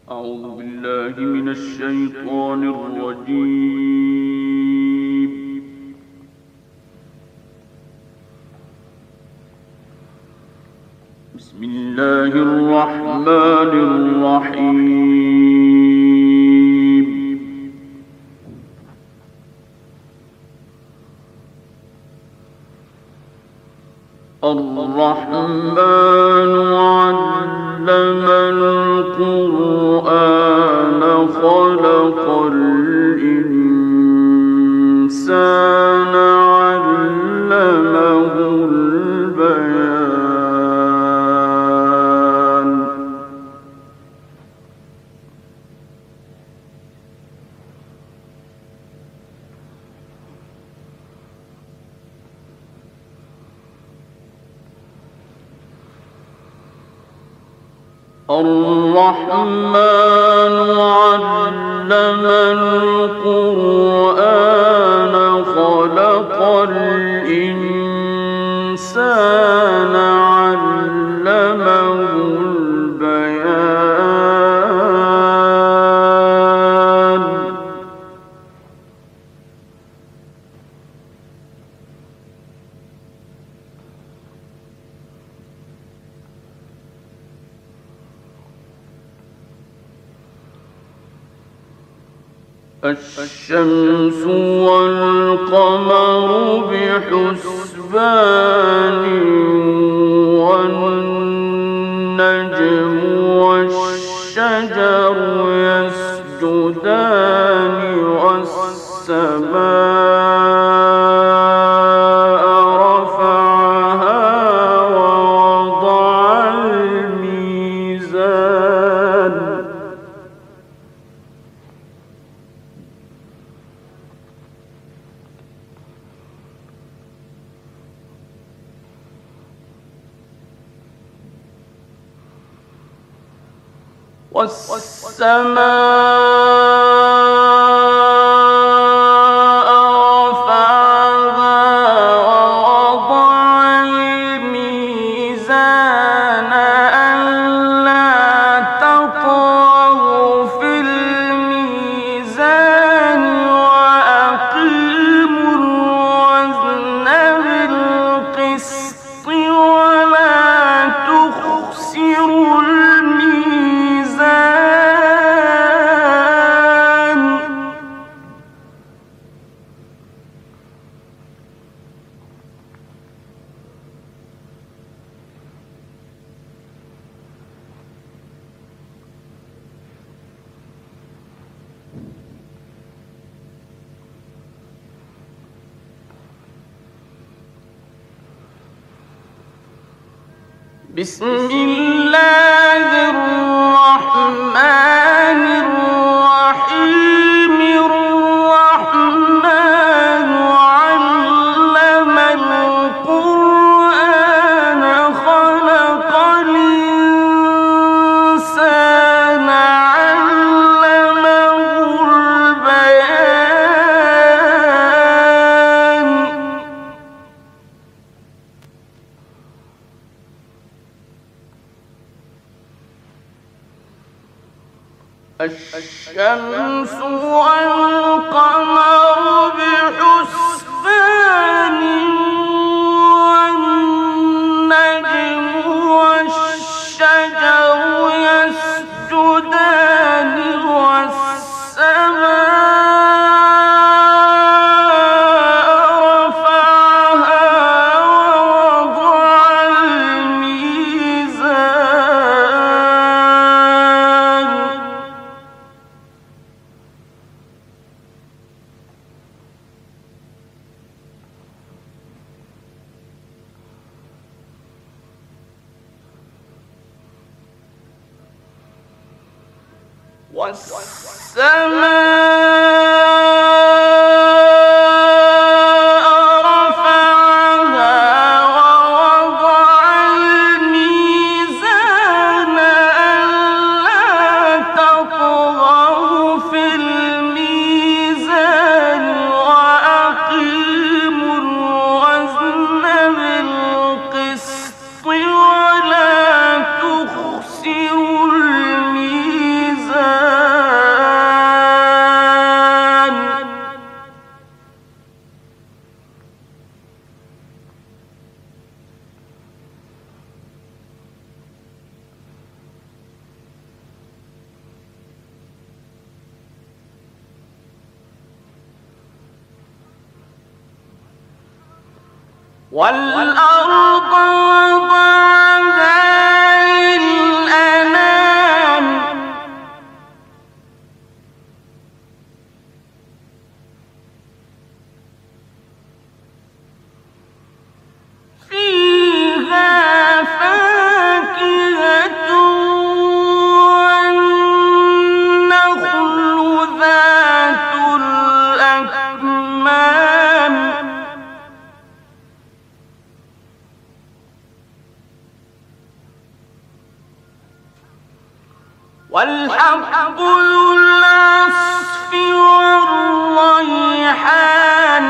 أعوذ بالله من الشيطان الرجيم. بسم الله الرحمن الرحيم. الرحمن علم القرآن خلق الإنسان علمه البيان. الرحمن علم القرآن خلق الإنسان علمه البيان. الشمس والقمر بحسبان والنجم والشجر يسجدان والسماء رفعها ووضع الميزان. والسماء رفعها ووضع الميزان ألا تطغوا في الميزان وأقيموا الوزن بالقسط ولا تخسروا بسم الله الرحمن الرحيم. الرحمن علم القرآن خلق الإنسان علمه البيان. الشمس والقمر بحسبان والنجم والشجر يسجدان والسماء رفعها ووضع الميزان. والسماء رفعها ووضع الميزان ألا تطغوا في الميزان وأقيموا الوزن بالقسط ولا تخسروا الميزان. والأرض وضعها للأنام فيها فاكهة والنخل ذات الأكمام والحب ذو العصف والريحان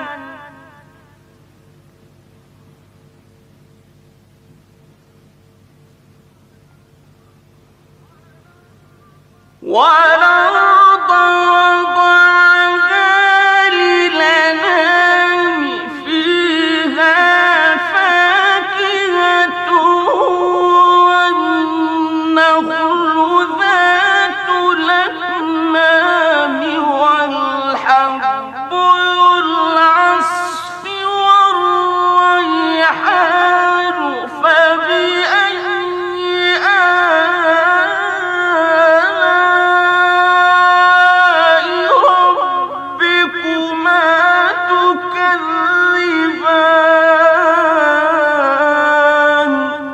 والأرض وضعها للأنام فيها فاكهة والنخل ذات الأكمام والحب ذو العصف والريحان فبأي آلاء ربكما تكذبان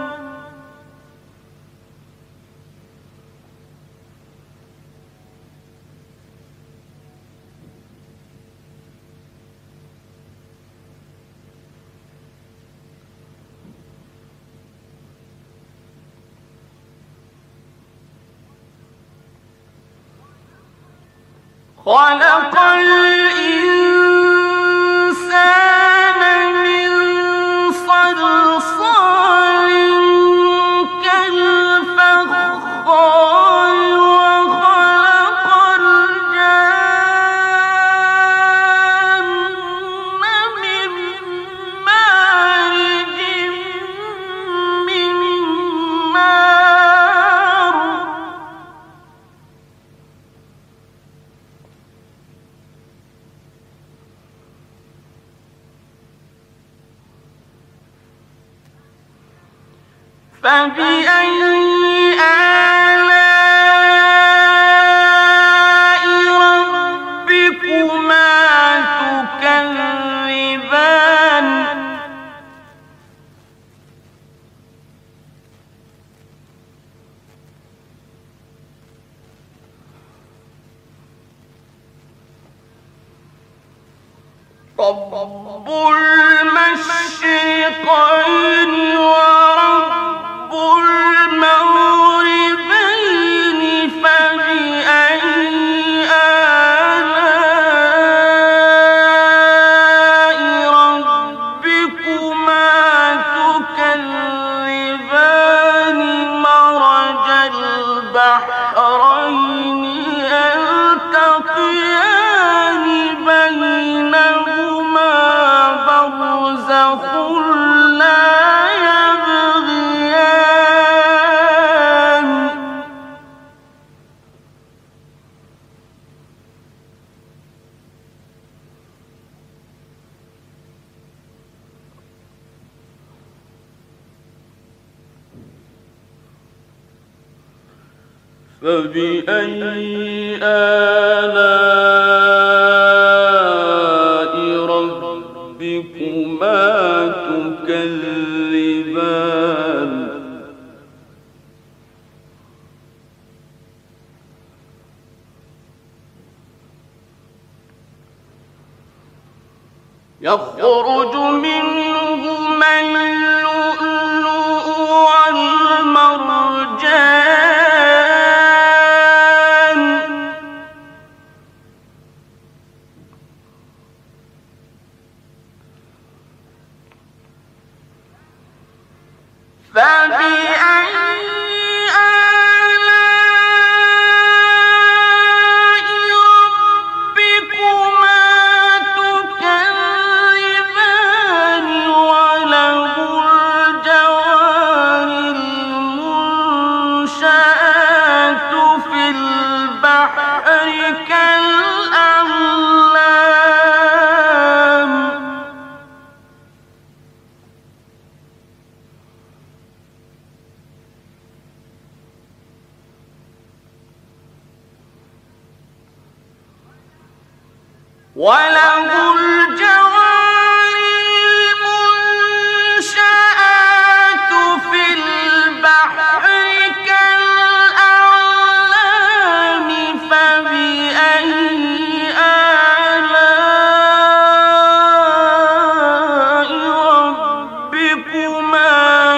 خلق الإنسان من صلصال كالفخار وخلق الجان من مارج من نار فبأي آلاء ربكما تكذبان رب المشرقين ورب المغربين فبأي آلاء ربكما تكذبان مرج البحرين يلتقيان بينهما برزخ لا يبغيان فبأي آلاء ربكما تكذبان يخرج منهما اللؤلؤ والمرجان فبأي كالأعلام وله الجوار المنشآت في البحر كالأعلام فبأي آلاء ربكما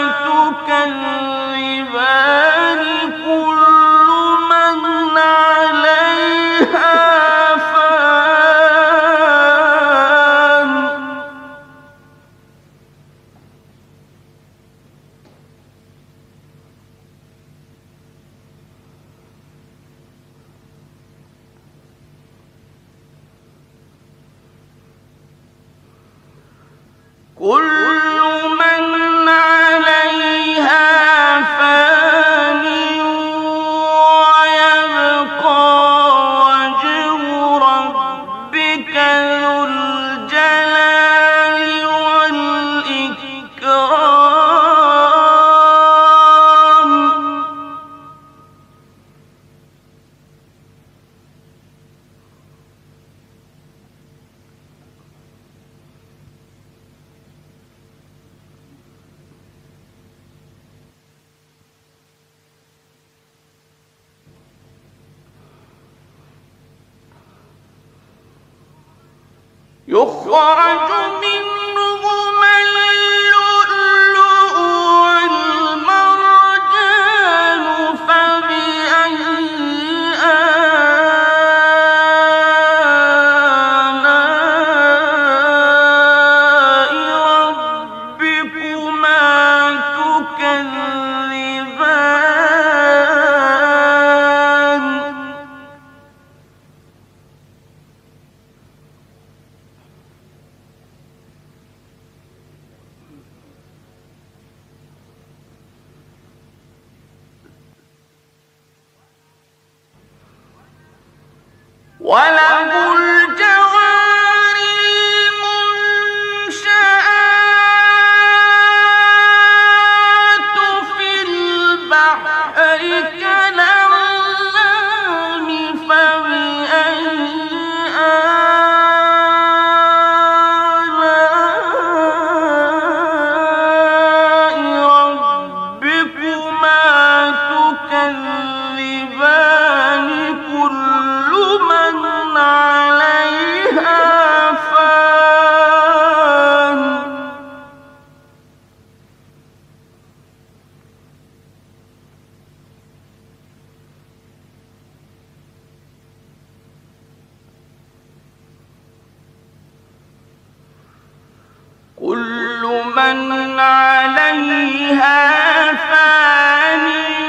تكذبان كل من عليها فان كل من عليها فان ويبقى وجه ربك ذو الجلال والإكرام يخرج منهما اللؤلؤ والمرجان فبأي آلاء ربكما تكذبان وله الجوار المنشآت في البحر كالأعلام فبأي آلاء ربكما تكذبان كل من عليها فان كل من عليها فان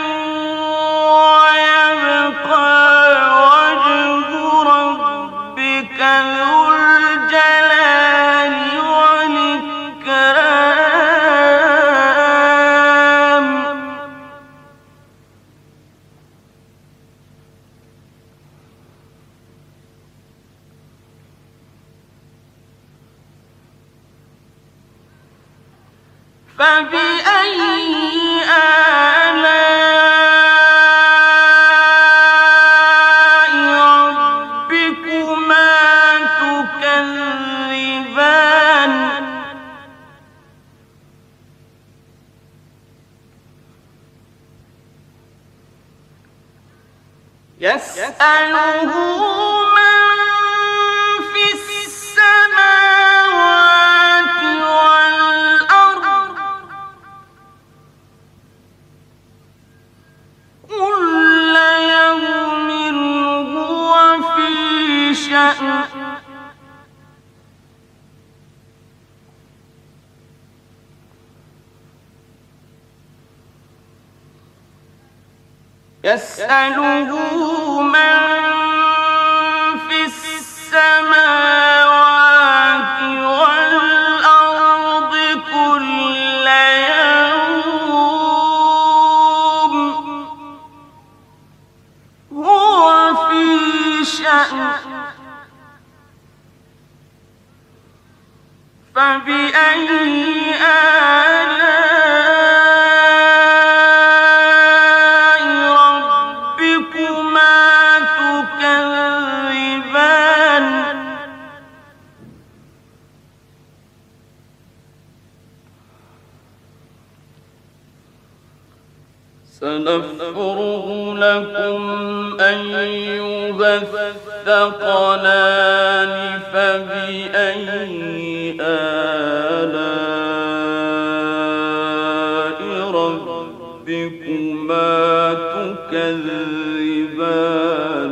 ويبقى وجه ربك ذو الجلال والإكرام فبأي آلاء ربكما تكذبان يسأله من في السماوات والأرض كل يوم هو في شأن يسأله من في السماوات والأرض كل يوم هو في شأن فبأي آلاء ربكما تكذبان سنفرغ لكم أيها الثقلان فبأي آلاء ربكما تكذبان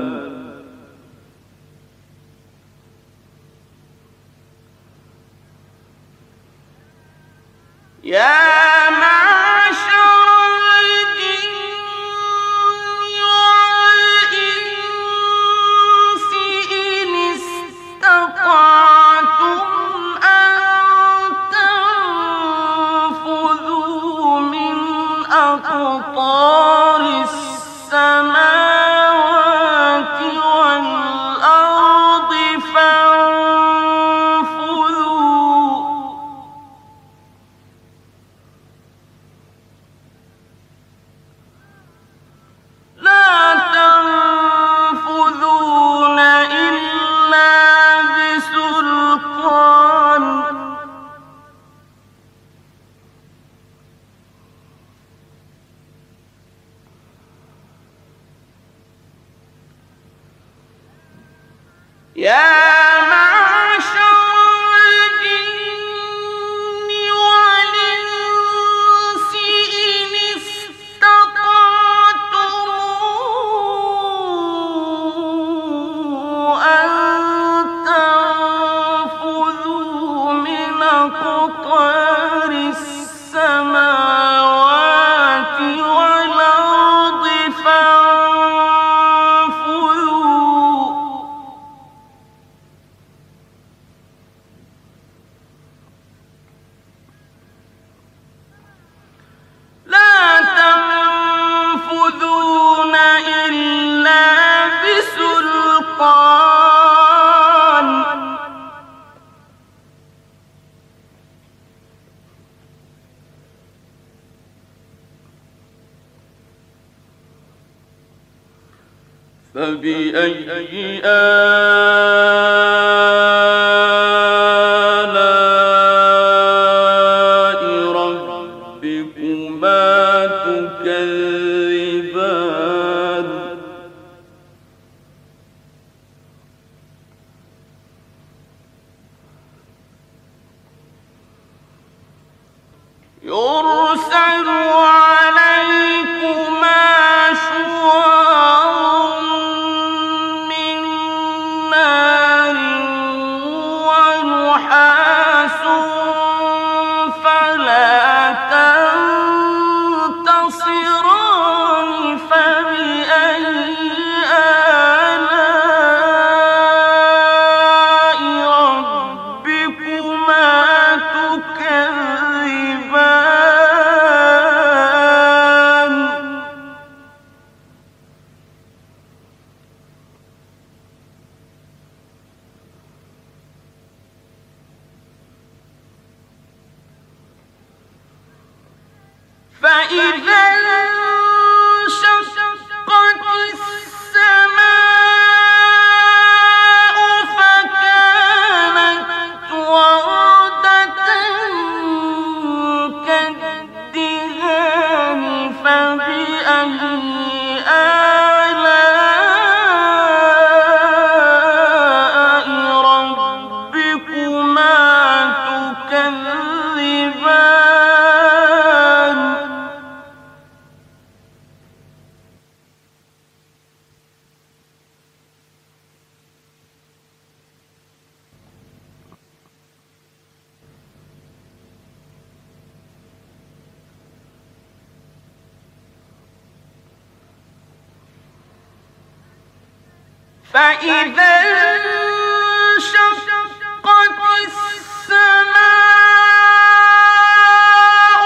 يا معشر الجن والإنس إن استطعتم أن تنفذوا من أقطار السماوات والأرض فانفذوا لا تنفذون إلا بسلطان يا معشر الجن والإنس إن استطعتم أن تنفذوا من أقطار السماوات والأرض فانفذوا لا تنفذون إلا بسلطان فبأي آلاء ربكما تكذبان يرسل عليكما شواظ من نار ونحاس فلا تنتصران فبأي آلاء ربكما تكذبان فإذا انشقت السماء فكانت وردة كالدهان فبأي آلاء ربكما تكذبان فإذا انشقت السماء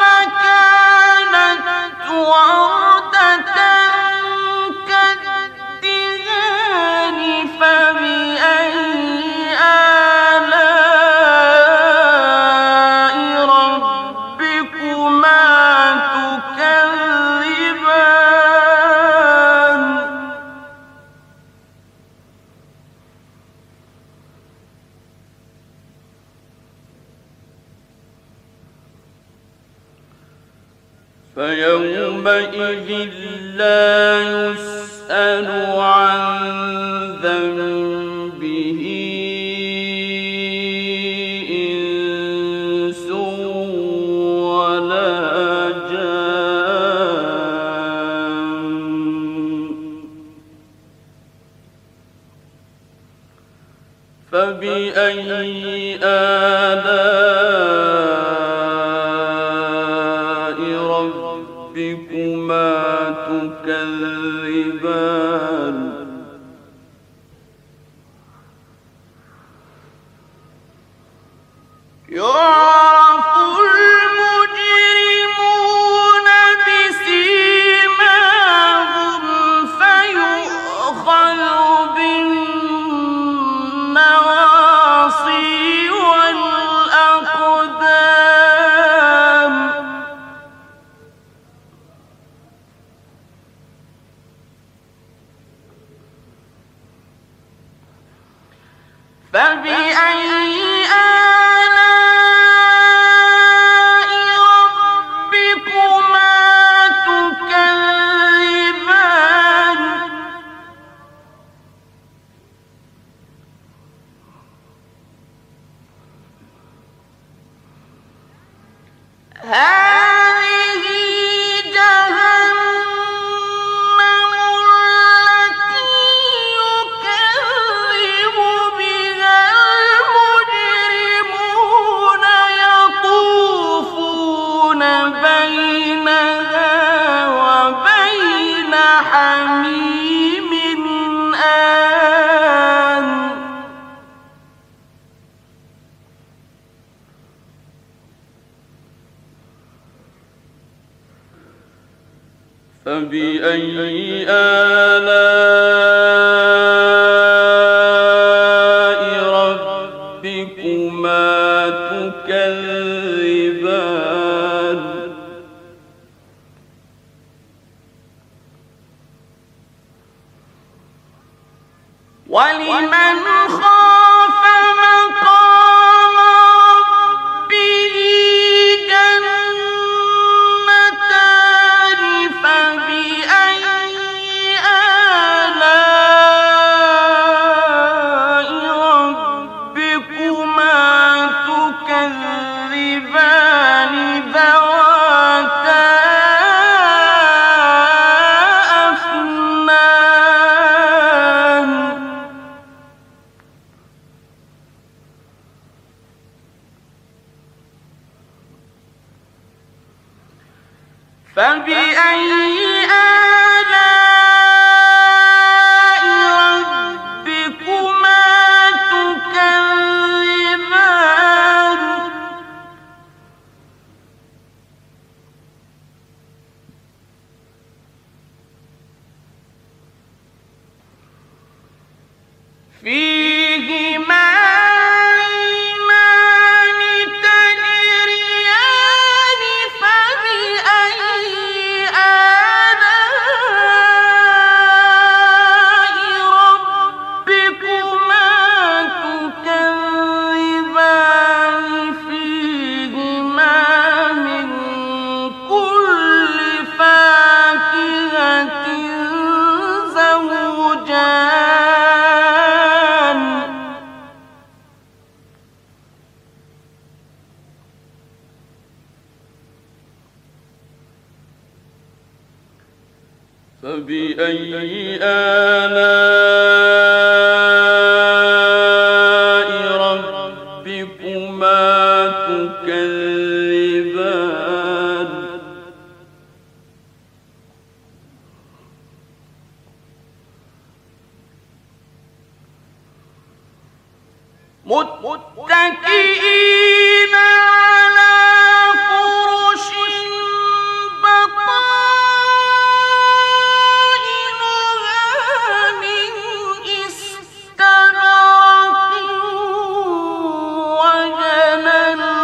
فكانت وردة كالدهان فبأي آلاء ربكما تكذبان فيومئذ لا يسأل عن ذنبه إنس ولا جان. فبأي آلاء ربكما تكذبان. يعرف المجرمون بسيماهم فيؤخذ بالنواصي والأقدام. فبأي آلاء ربكما تكذبان. هذه جهنم التي يكذب بها المجرمون يطوفون بينها وبين حميم آن. فبأي آلاء ربكما تكذبان. ولمن خاف مقام ربه جنتان. فبأي آلاء ربكما تكذبان ذواتا أفنان. فبأي آلاء ربكما تكذبان. فيهما عينان تجريان. فبأي آلاء ربكما تكذبان. فيهما من كل فاكهة زوجان. فبأي آلاء ربكما تكذبان. متكئين على فرش بطائنها من استبرق وجنى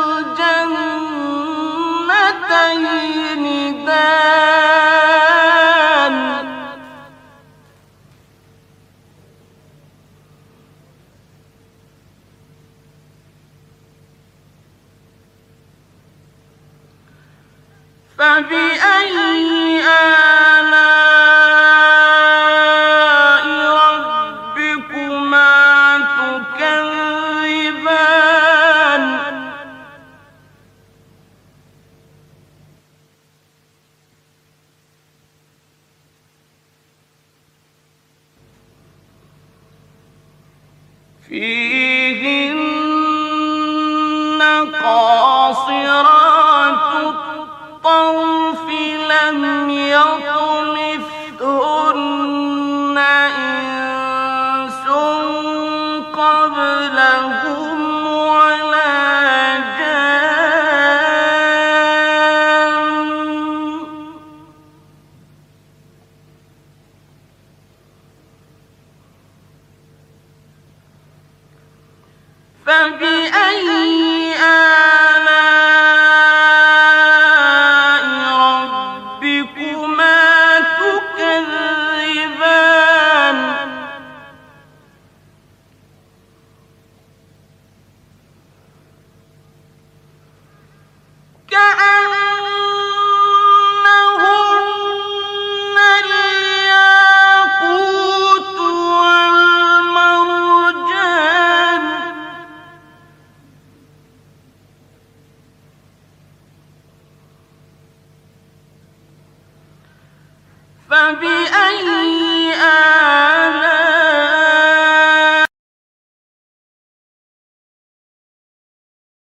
الجنتين دان. فبأي آلاء ربكما تكذبان فيهن قاصرات الطرف لم يطمثهن إنس قبلهم ولا جان فبأي آلاء ربكما تكذبان كأنهن الياقوت والمرجان فبأي